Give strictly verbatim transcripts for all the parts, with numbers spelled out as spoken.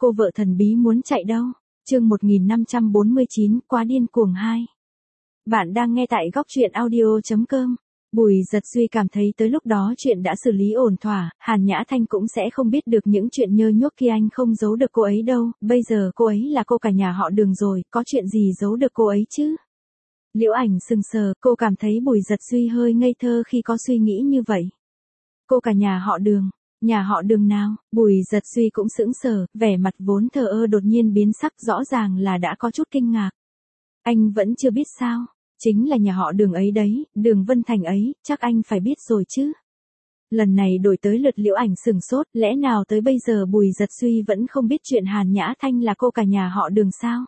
cô vợ thần bí muốn chạy đâu? Chương một nghìn năm trăm bốn mươi chín, quá điên cuồng hai. Bạn đang nghe tại góc truyện audio chấm com. Bùi Giật Duy cảm thấy tới lúc đó chuyện đã xử lý ổn thỏa, Hàn Nhã Thanh cũng sẽ không biết được những chuyện nhơ nhuốc kia, anh không giấu được cô ấy đâu, bây giờ cô ấy là cô cả nhà họ Đường rồi, có chuyện gì giấu được cô ấy chứ? Liễu Ảnh sừng sờ, cô cảm thấy Bùi Giật Duy hơi ngây thơ khi có suy nghĩ như vậy. Cô cả nhà họ Đường, nhà họ Đường nào? Bùi Giật Duy cũng sững sờ, vẻ mặt vốn thờ ơ đột nhiên biến sắc, rõ ràng là đã có chút kinh ngạc. Anh vẫn chưa biết sao? Chính là nhà họ Đường ấy đấy, Đường Vân Thành ấy, chắc anh phải biết rồi chứ. Lần này đổi tới lượt Liễu Ảnh sừng sốt, lẽ nào tới bây giờ Bùi Giật Duy vẫn không biết chuyện Hàn Nhã Thanh là cô cả nhà họ Đường sao?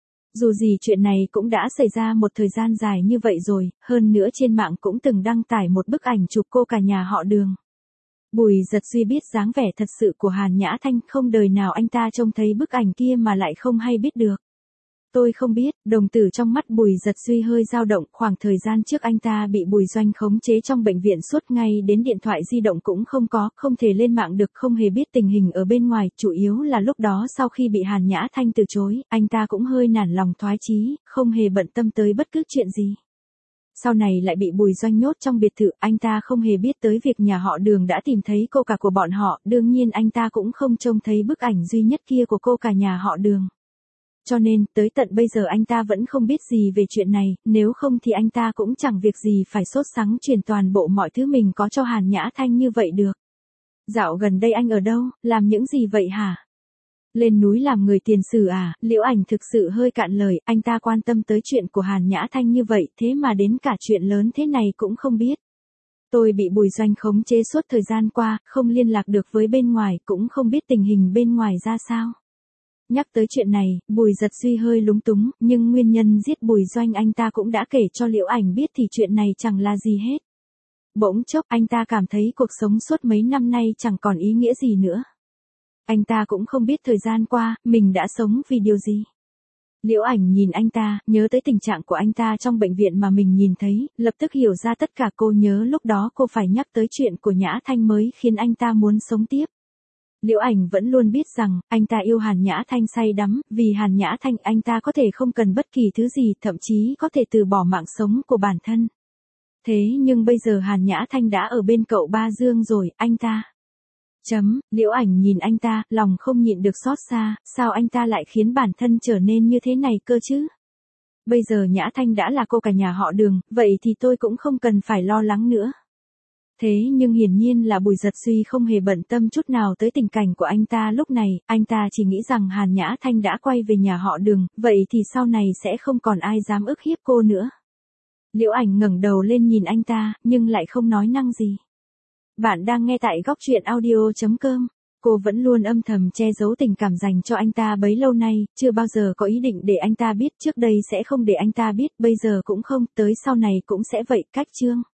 Dù gì chuyện này cũng đã xảy ra một thời gian dài như vậy rồi, hơn nữa trên mạng cũng từng đăng tải một bức ảnh chụp cô cả nhà họ Đường. Bùi Giật Duy biết dáng vẻ thật sự của Hàn Nhã Thanh, không đời nào anh ta trông thấy bức ảnh kia mà lại không hay biết được. Tôi không biết, đồng tử trong mắt Bùi Giật Duy hơi dao động, khoảng thời gian trước anh ta bị Bùi Doanh khống chế trong bệnh viện suốt ngày đến điện thoại di động cũng không có, không thể lên mạng được, không hề biết tình hình ở bên ngoài, chủ yếu là lúc đó sau khi bị Hàn Nhã Thanh từ chối, anh ta cũng hơi nản lòng thoái chí, không hề bận tâm tới bất cứ chuyện gì. Sau này lại bị Bùi Doanh nhốt trong biệt thự, anh ta không hề biết tới việc nhà họ Đường đã tìm thấy cô cả của bọn họ, đương nhiên anh ta cũng không trông thấy bức ảnh duy nhất kia của cô cả nhà họ Đường. Cho nên, tới tận bây giờ anh ta vẫn không biết gì về chuyện này, nếu không thì anh ta cũng chẳng việc gì phải sốt sắng truyền toàn bộ mọi thứ mình có cho Hàn Nhã Thanh như vậy được. Dạo gần đây anh ở đâu, làm những gì vậy hả? Lên núi làm người tiền sử à? Liễu Ảnh thực sự hơi cạn lời, anh ta quan tâm tới chuyện của Hàn Nhã Thanh như vậy, thế mà đến cả chuyện lớn thế này cũng không biết. Tôi bị Bùi Doanh khống chế suốt thời gian qua, không liên lạc được với bên ngoài, cũng không biết tình hình bên ngoài ra sao. Nhắc tới chuyện này, Bùi Giật Duy hơi lúng túng, nhưng nguyên nhân giết Bùi Doanh anh ta cũng đã kể cho Liễu Ảnh biết thì chuyện này chẳng là gì hết. Bỗng chốc anh ta cảm thấy cuộc sống suốt mấy năm nay chẳng còn ý nghĩa gì nữa. Anh ta cũng không biết thời gian qua, mình đã sống vì điều gì. Liễu Ảnh nhìn anh ta, nhớ tới tình trạng của anh ta trong bệnh viện mà mình nhìn thấy, lập tức hiểu ra tất cả. Cô nhớ lúc đó cô phải nhắc tới chuyện của Nhã Thanh mới khiến anh ta muốn sống tiếp. Liễu Ảnh vẫn luôn biết rằng, anh ta yêu Hàn Nhã Thanh say đắm, vì Hàn Nhã Thanh anh ta có thể không cần bất kỳ thứ gì, thậm chí có thể từ bỏ mạng sống của bản thân. Thế nhưng bây giờ Hàn Nhã Thanh đã ở bên cậu Ba Dương rồi, anh ta... Chấm, Liễu Ảnh nhìn anh ta, lòng không nhịn được xót xa, sao anh ta lại khiến bản thân trở nên như thế này cơ chứ? Bây giờ Nhã Thanh đã là cô cả nhà họ Đường, vậy thì tôi cũng không cần phải lo lắng nữa. Thế nhưng hiển nhiên là Bùi Giật Duy không hề bận tâm chút nào tới tình cảnh của anh ta lúc này, anh ta chỉ nghĩ rằng Hàn Nhã Thanh đã quay về nhà họ Đường, vậy thì sau này sẽ không còn ai dám ức hiếp cô nữa. Liễu Ảnh ngẩng đầu lên nhìn anh ta, nhưng lại không nói năng gì. Bạn đang nghe tại góc truyện audio chấm com. Cô vẫn luôn âm thầm che giấu tình cảm dành cho anh ta bấy lâu nay, chưa bao giờ có ý định để anh ta biết, trước đây sẽ không để anh ta biết, bây giờ cũng không, tới sau này cũng sẽ vậy. Cách chương